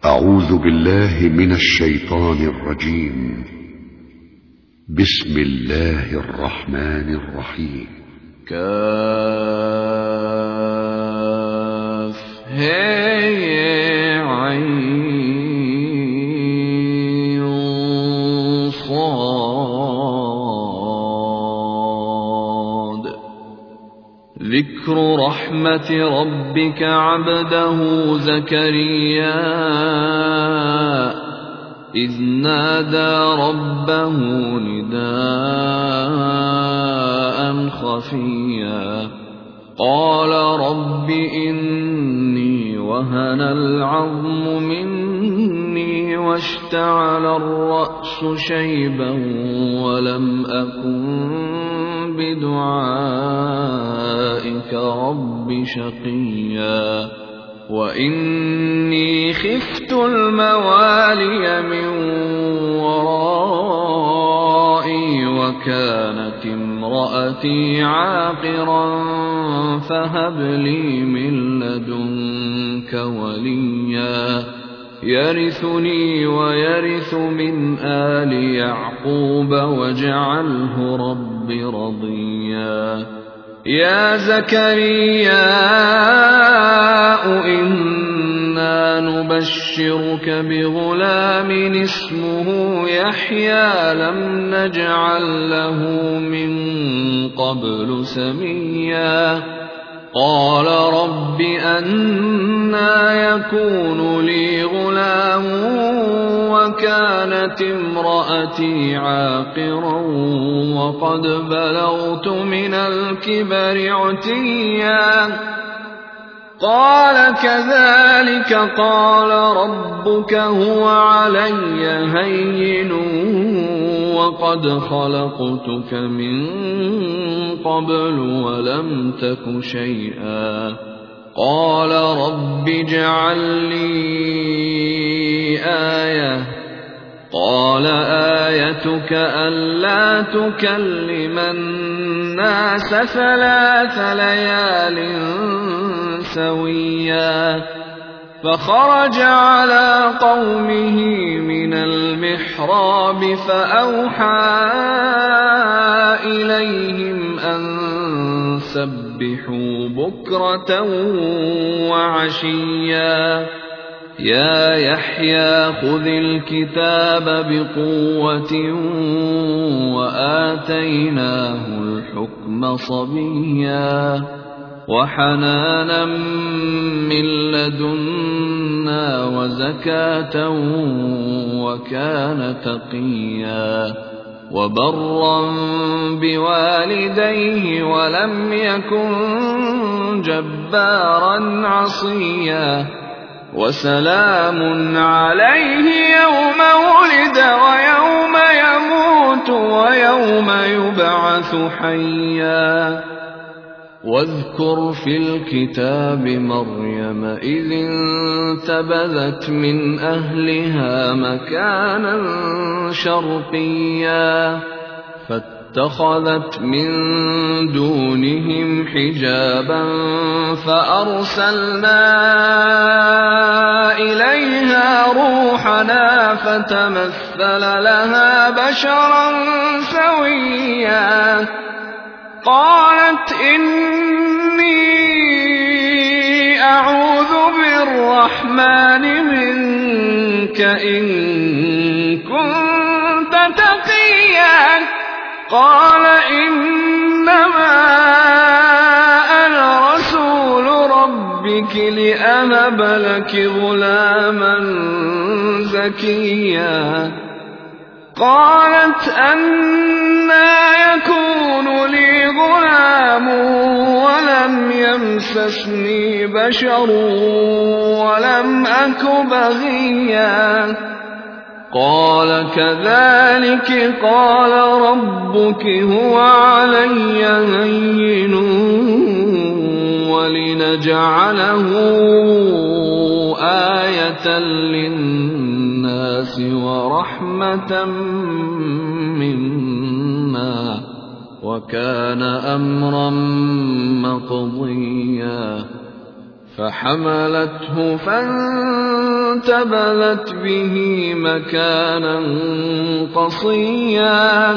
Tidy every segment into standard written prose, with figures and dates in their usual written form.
أعوذ بالله من الشيطان الرجيم. بسم الله الرحمن الرحيم. كاف هي عين صاد. ذكر رحمة ربك عبده زكريا إذ نادى ربه نداء خفيا قال رب إني وهن العظم مني واشتعل الرأس شيبا ولم أكن بدعائك رب شقيا وإني خفت الموالي من ورائي وكانت امرأتي عاقرا فهب لي من لدنك وليا يرثني ويرث من آل يعقوب واجعله رب رضيا. يا زكريا إنا نبشرك بغلام اسمه يحيى لم نجعل له من قبل سميا قال رب أنى يكون لي غلام وكانت امرأتي عاقرا وقد بلغت من الكبر عتيا قال كذلك قال ربك هو علي هين وقد خلقتك من قبل ولم تك شيئا قال رب اجعل لي آية قال آيتك ألا تكلم الناس 3 ليال سويا فخرج على قومه من المحراب فأوحى إليهم أن سبحوا بكرة وعشيا يا يحيى خذ الكتاب بقوة وآتيناه الحكم صبيا وحنانا من لدنا وزكاة وكان تقيا وبرا بوالديه ولم يكن جبارا عصيا وسلام عليه يوم ولد ويوم يموت ويوم يبعث حيا واذكر في الكتاب مريم إذ انتبذت من أهلها مكانا شرقيا فاتخذت من دونهم حجابا فأرسلنا إليها روحنا فتمثل لها بشرا سويا قالت إني أعوذ بالرحمن منك إن كنت تقيا قال إنما أنا رسول ربك لأهب لك غلاما زكيا قالت أنى يكون لي غلام ولم يمسسني بشر ولم أك بغيا قال كذلك قال ربك هو علي هين ولنجعله آية للناس ورحمة منا وكان أمرا مقضيا فحملته فانتبذت به مكانا قصيا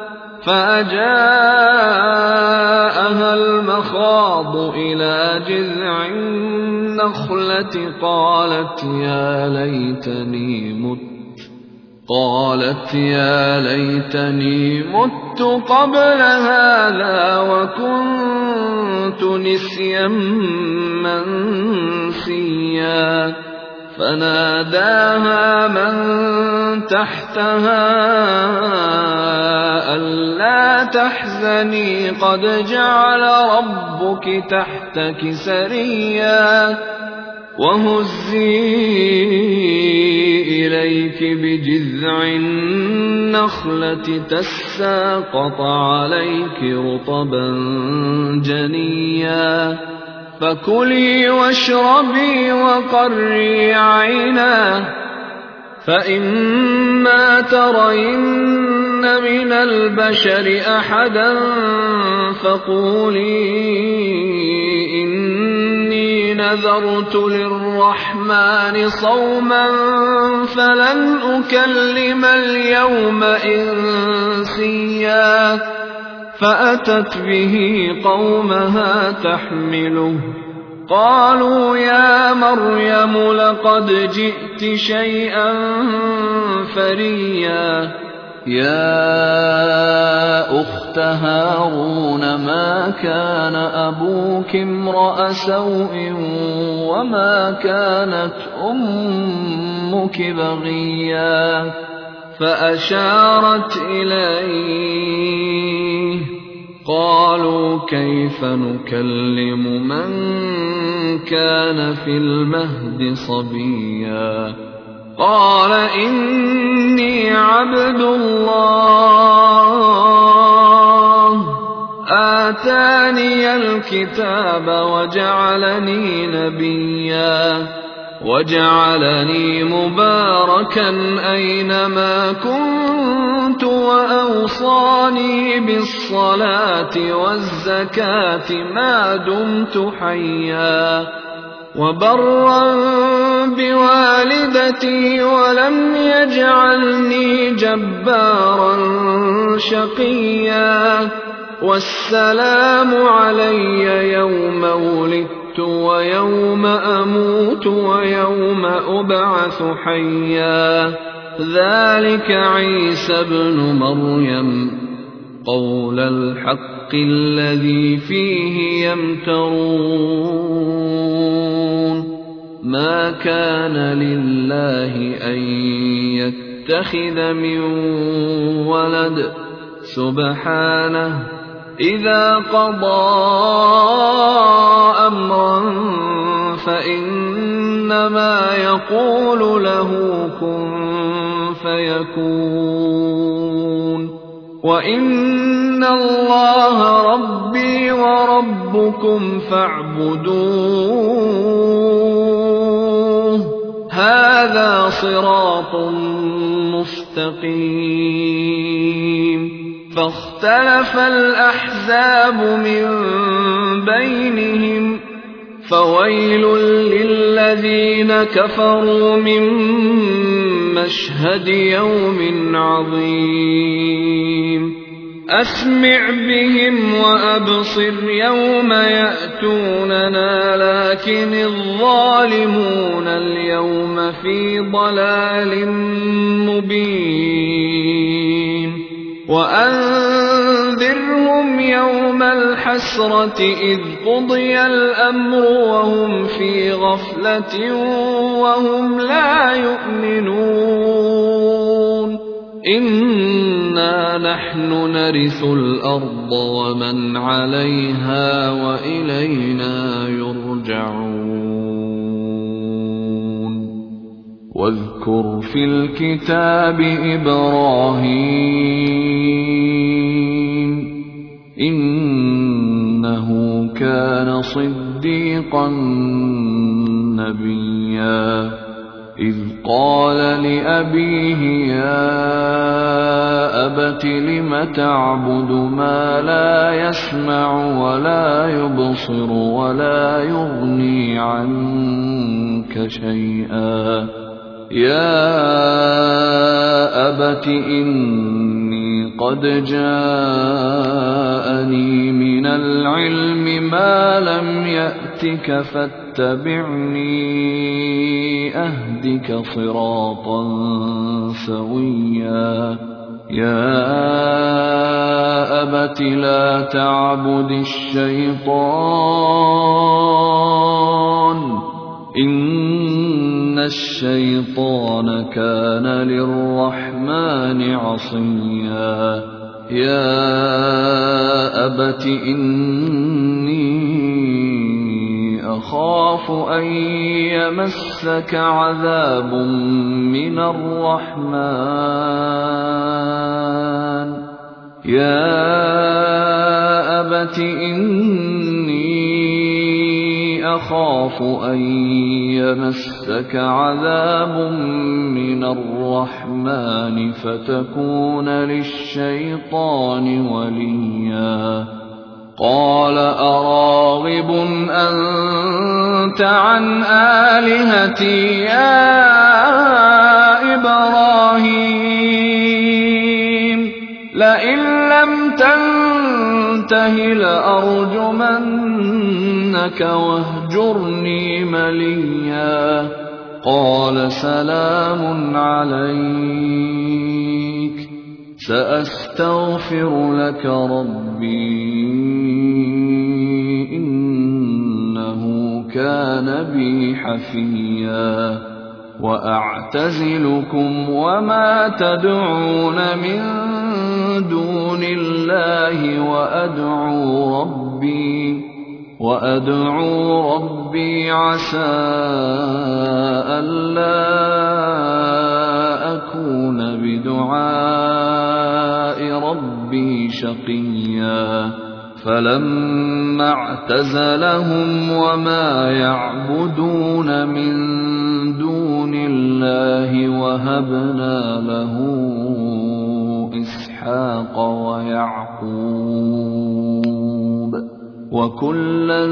فأجاءها المخاض إلى جذع النخلة قالت يا ليتني مت قبل هذا وكنت نسيا منسيا فناداها من تحتها ألا تحزني قد جعل ربك تحتك سريا وهزي إليك بجذع النخلة تساقط عليك رطبا جنيا فكلي واشربي وقري عينا فإما ترين من البشر أحدا فقولي إني نذرت للرحمن صوما فلن أكلم اليوم إنسيا فأتت به قومها تحمله قالوا يا مريم لقد جئت شيئا فريا يا أخت هارون ما كان أبوك امرأ سوء وما كانت أمك بغيا فأشارت إليه قالوا كيف نكلم من كان في المهد صبيا قال إني عبد الله آتاني الكتاب وجعلني نبيا وجعلني مباركا أينما كنت وأوصاني بالصلاة والزكاة ما دمت حيا وبرا بوالدتي ولم يجعلني جبارا شقيا والسلام علي يوم ولدت ويوم أموت ويوم أبعث حيا ذلك عيسى ابن مريم قول الحق الذي فيه يمترون ما كان لله أن يتخذ من ولد سبحانه إذا قضى أمرا فإنما يقول له كن فيكون وإن الله ربي وربكم فاعبدوه هذا صراط مستقيم فاختلف الأحزاب من بينهم فويل للذين كفروا من مشهد يوم عظيم أسمع بهم وأبصر يوم يأتوننا لكن الظالمون اليوم في ضلال مبين وأنذرهم يوم الحسرة إذ قضي الأمر وهم في غفلة وهم لا يؤمنون إنا نحن نرث الأرض ومن عليها وإلينا يرجعون واذكر في الكتاب إبراهيم إنه كان صديقا نبيا إذ قال لأبيه يا أبت لم تعبد ما لا يسمع ولا يبصر ولا يغني عنك شيئا يا أبت إني قد جاءني من العلم ما لم يأتك فاتبعني أهدك صراطا سويا يا أبت لا تعبد الشيطان إن الشيطان كان للرحمن عصيا يا أبت إني أخاف أن يمسك عذاب من الرحمن يا أبت إني أخاف أن يمسك عذاب من الرحمن فتكون للشيطان وليا قال أراغب أنت عن آلهتي يا إبراهيم لئن لم تنته لأرجمنك واهجرني مليا قال سلام عليك سأستغفر لك ربي إنه كان بي حفيا وأعتزلكم وما تدعون من دون الله وأدعو ربي عسى ألا أكون بدعاء ربي شقيا فلما اعتزلهم وما يعبدون من دون الله وهبنا له إسحاق ويعقوب وكلا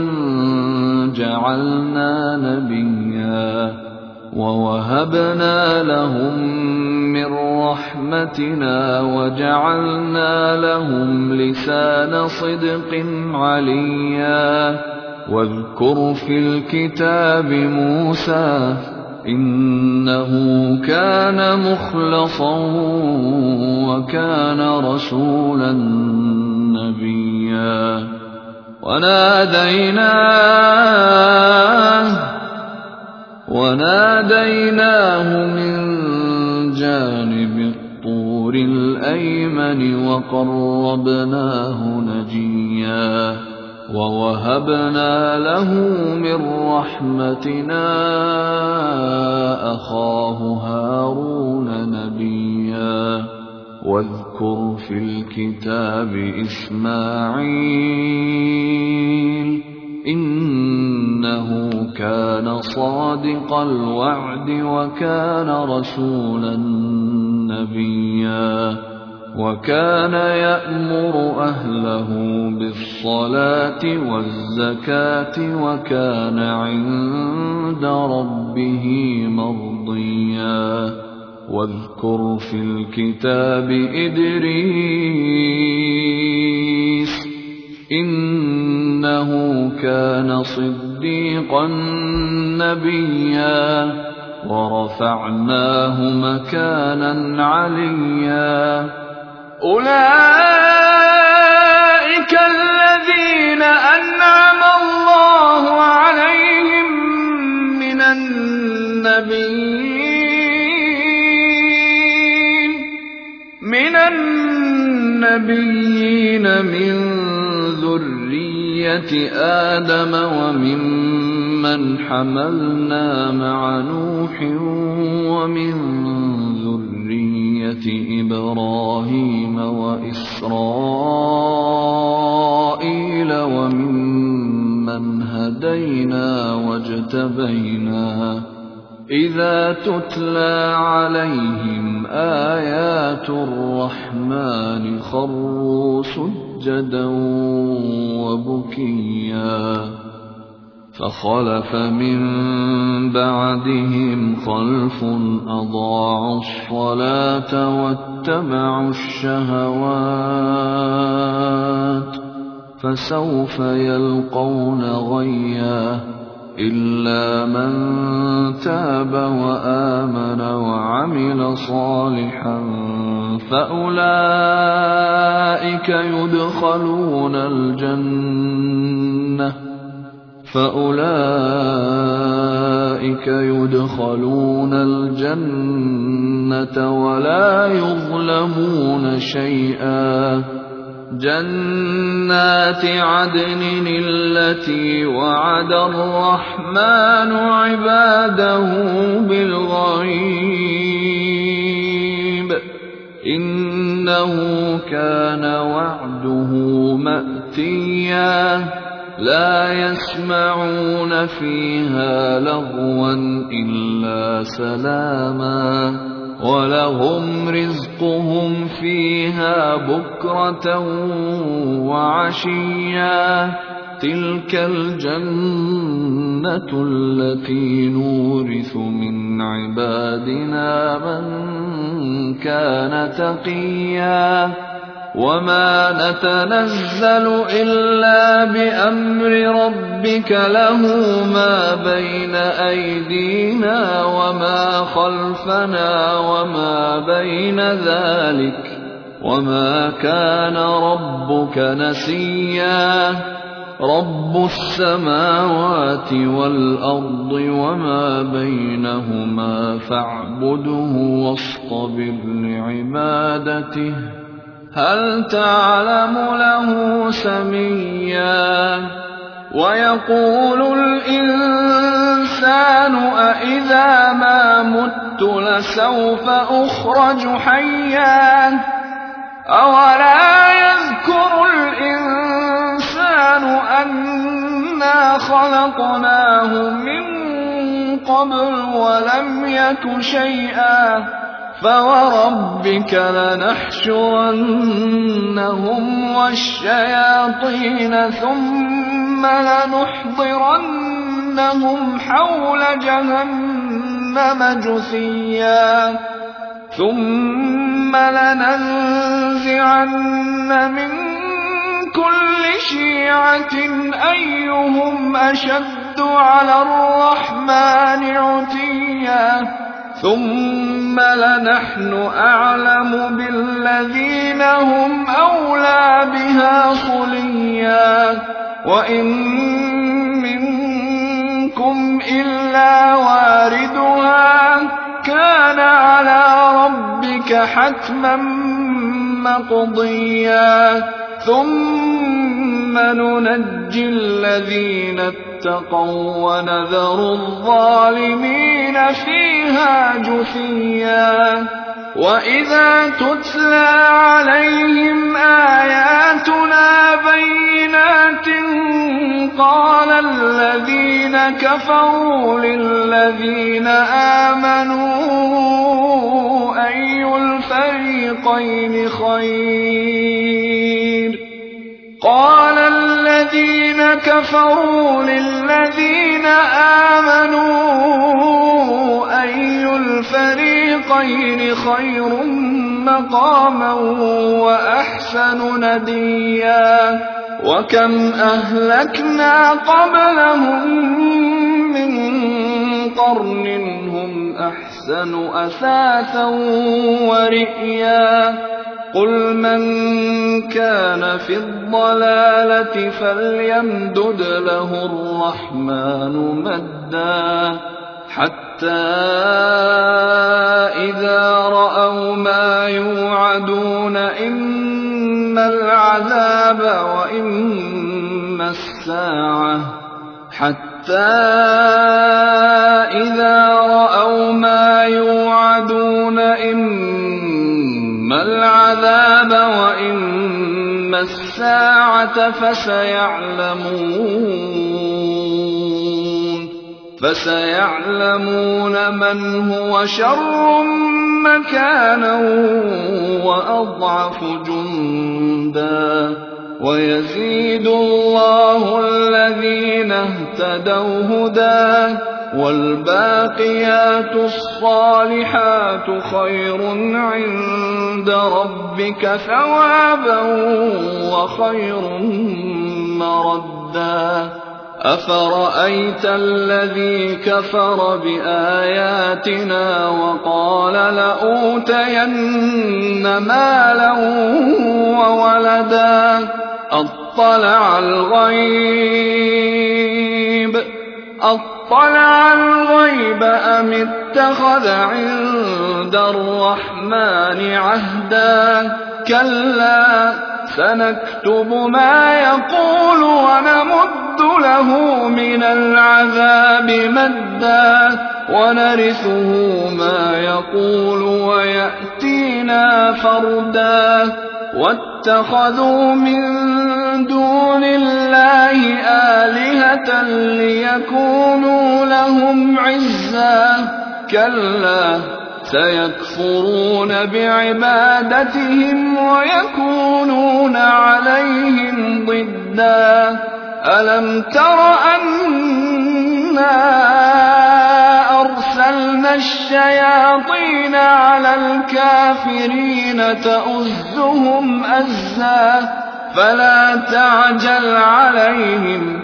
جعلنا نبيا ووهبنا لهم من رحمتنا وجعلنا لهم لسان صدق عليا واذكر في الكتاب موسى إنه كان مخلصا وكان رسولا نبيا وناديناه من جانب الطور الأيمن وقربناه نجيا ووهبنا له من رحمتنا أخاه هارون نبيا واذكر في الكتاب إسماعيل إنه كان صادق الوعد وكان رسولا نبيا وكان يأمر أهله بالصلاة والزكاة وكان عند ربه مرضيا واذكر في الكتاب إدريس إنه كان صديقا نبيا ورفعناه مكانا عليا أولئك الذين أنعم الله عليهم من النبيين من ذرية آدم وممن حملنا مع نوح ومن ذرية إبراهيم وإسرائيل وممن هدينا واجتبينا إذا تتلى عليهم آيات الرحمن خروا سجدا وبكيا فخلف من بعدهم خلف أضاعوا الصلاة واتبعوا الشهوات فسوف يلقون غيا إلا من تاب وآمن وعمل صالحا فأولئك يدخلون الجنة ولا يظلمون شيئا جنات عدن التي وعد الرحمن عباده بالغيب إنه كان وعده مأتيا لا يسمعون فيها لغوا إلا سلاما ولهم رزقهم فيها بكرة وعشيا تلك الجنة التي نورث من عبادنا من كان تقيا وما نتنزل إلا بأمر ربك له ما بين أيدينا وما خلفنا وما بين ذلك وما كان ربك نسيا رب السماوات والأرض وما بينهما فاعبده واصطبر لعبادته هل تعلم له سميا ويقول الإنسان أإذا ما مت لسوف أخرج حيا أولا يذكر الإنسان أنا خلقناه من قبل ولم يك شيئا فوربك لنحشرنهم والشياطين ثم لنحضرنهم حول جهنم جثيا ثم لننزعن من كل شيعة أيهم أشد على الرحمن عتيا ثم لنحن أعلم بالذين هم أولى بها صليا وإن منكم إلا واردها كان على ربك حتما مقضيا ثم ننجي الذين اتقوا ونذر الظالمين فيها جثيا وإذا تتلى عليهم آياتنا بينات قال الذين كفروا للذين آمنوا أي الفريقين خير قال الذين كفروا للذين آمنوا أي الفريقين خير مقاما وأحسن نديا وكم أهلكنا قبلهم من قرن هم أحسن أثاثا ورئيا قل من كان في الضلالة فليمدد له الرحمن مدا حتى إذا رأوا ما يوعدون إما العذاب وإما الساعة فسيعلمون فسيعلمون من هو شر مكانا وأضعف جندا ويزيد الله الذين اهتدوا هدى والباقيات الصالحات خير عند ربك ثوابا وخير مردا أفرأيت الذي كفر بآياتنا وقال لأوتين مالا وولدا أطلع الغيب أم اتخذ عند الرحمن عهدا كلا سنكتب ما يقول ونمد له من العذاب مدا ونرثه ما يقول ويأتينا فردا واتخذوا من دون الله آلهة ليكونوا لهم عزا كلا سيكفرون بعبادتهم ويكونون عليهم ضدا ألم تر أنا أرسلنا الشياطين على الكافرين تؤزهم أزا فلا تعجل عليهم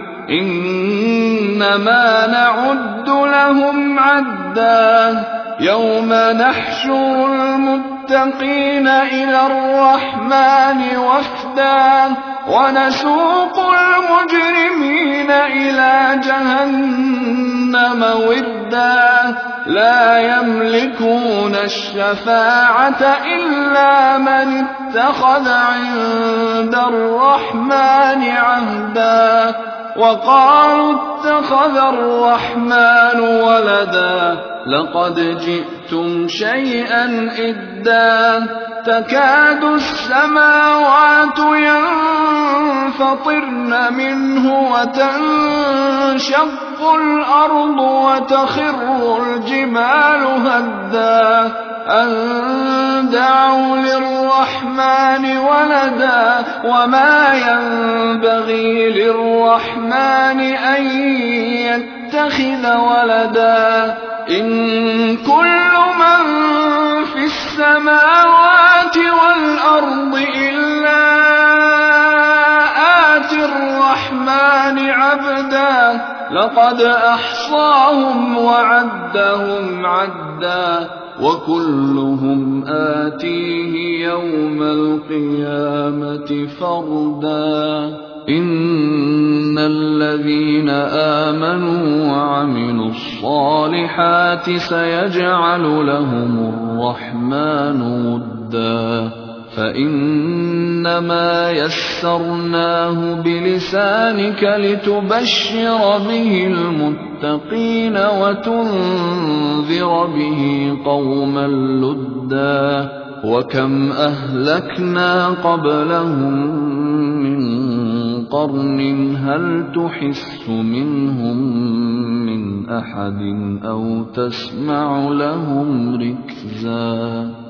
إنما نعد لهم عدا يوم نحشر المتقين إلى الرحمن وفدا ونسوق المجرمين إلى جهنم وردا لا يملكون الشفاعة إلا من اتخذ عند الرحمن عهدا وقالوا اتخذ الرحمن ولدا لقد جئتم شيئا إدا تكاد السماوات ينفطرن منه وتنشق الأرض وتخر الجبال هدا أن دعوا للرحمن ولدا وما ينبغي للرحمن أن يتخذ ولدا إن كل من في السماوات والأرض إلا آتي الرحمن عبدا لقد أحصاهم وعدهم عدا وكلهم آتيه يوم القيامة فردا إن الذين آمنوا وعملوا الصالحات سيجعل لهم الرحمن ودا فإنما يسرناه بلسانك لتبشر به المتقين وتنذر به قوما لدا وكم أهلكنا قبلهم من قرن هل تحس منهم من أحد أو تسمع لهم ركزا